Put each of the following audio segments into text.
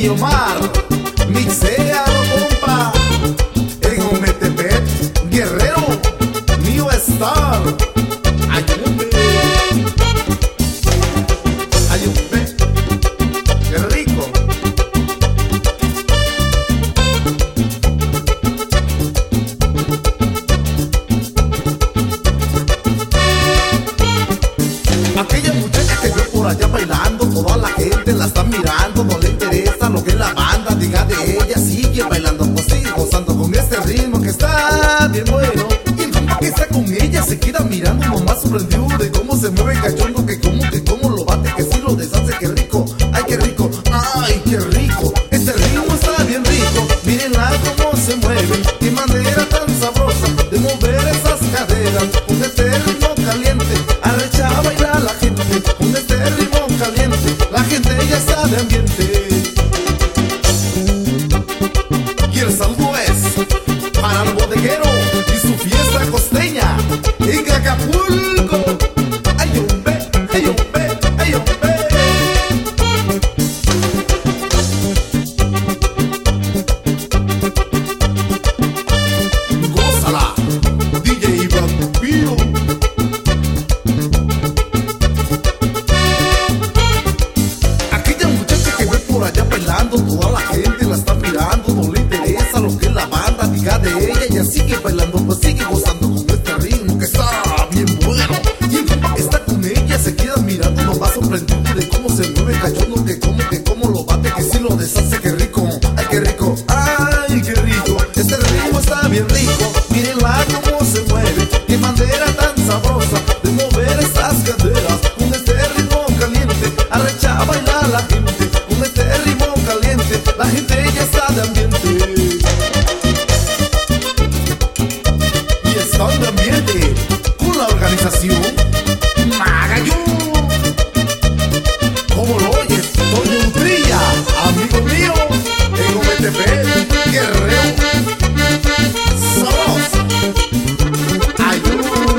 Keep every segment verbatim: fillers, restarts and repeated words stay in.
D J Omar, mixéalo compa, en Ometepec, Guerrero, New Star. Ayúdame, ayúdame, qué rico. Aquella muchacha que veo por allá bailando, toda la gente la está mirando, no le interesa lo que la banda diga de ella, sigue bailando, pues sigue gozando con este ritmo que está bien bueno. Y el compa que está con ella se queda mirando, nomás sorprendido de cómo se mueve cachondo, que como, que como lo bate, que si lo deshace, qué rico, ay qué rico, ay qué rico. Este ritmo está bien rico, mírenla cómo se mueve, qué manera tan sabrosa de mover esas caderas, con este ritmo caliente, arrecha a bailar la gente, con este ritmo caliente, la gente ya está de ambiente. Y el saludo es para el bodeguero y su fiesta costeña en Acapulco. Ay, hombre, ay, hombre, ay, hombre. Gózala, D J Vampiro. Aquella muchacha que ve por allá bailando, toda la gente la está mirando, no le interesa lo que la banda diga de ella, ella sigue bailando, pues sigue gozando con este ritmo que está bien bueno. Y el compa que está con ella se queda mirando, no va sorprendido de cómo se mueve cachondo, que como, que como lo bate, que si lo deshace, qué rico, ay qué rico, ay qué rico. Este ritmo está bien rico, mírenla cómo se mueve, qué manera tan sabrosa de mover esas caderas, con este ritmo caliente, arrecha a bailar la gente, con este ritmo caliente, la gente ya está de ambiente. Y están de ambiente con la organización Magallón. ¿Cómo lo oyes? Toño Utrilla, amigo mío, en Ometepec, Guerrero. ¡Sabroso! ¡Ayú!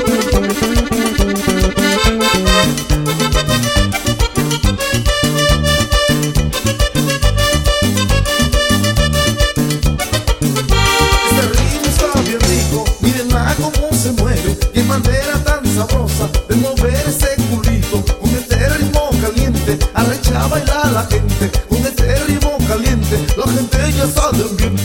Este ritmo está bien rico, mírenla cómo se mueve, qué manera tan sabrosa de mover ese culito, con este ritmo caliente, arrecha a bailar la gente, con este ritmo caliente, la gente ya está de ambiente.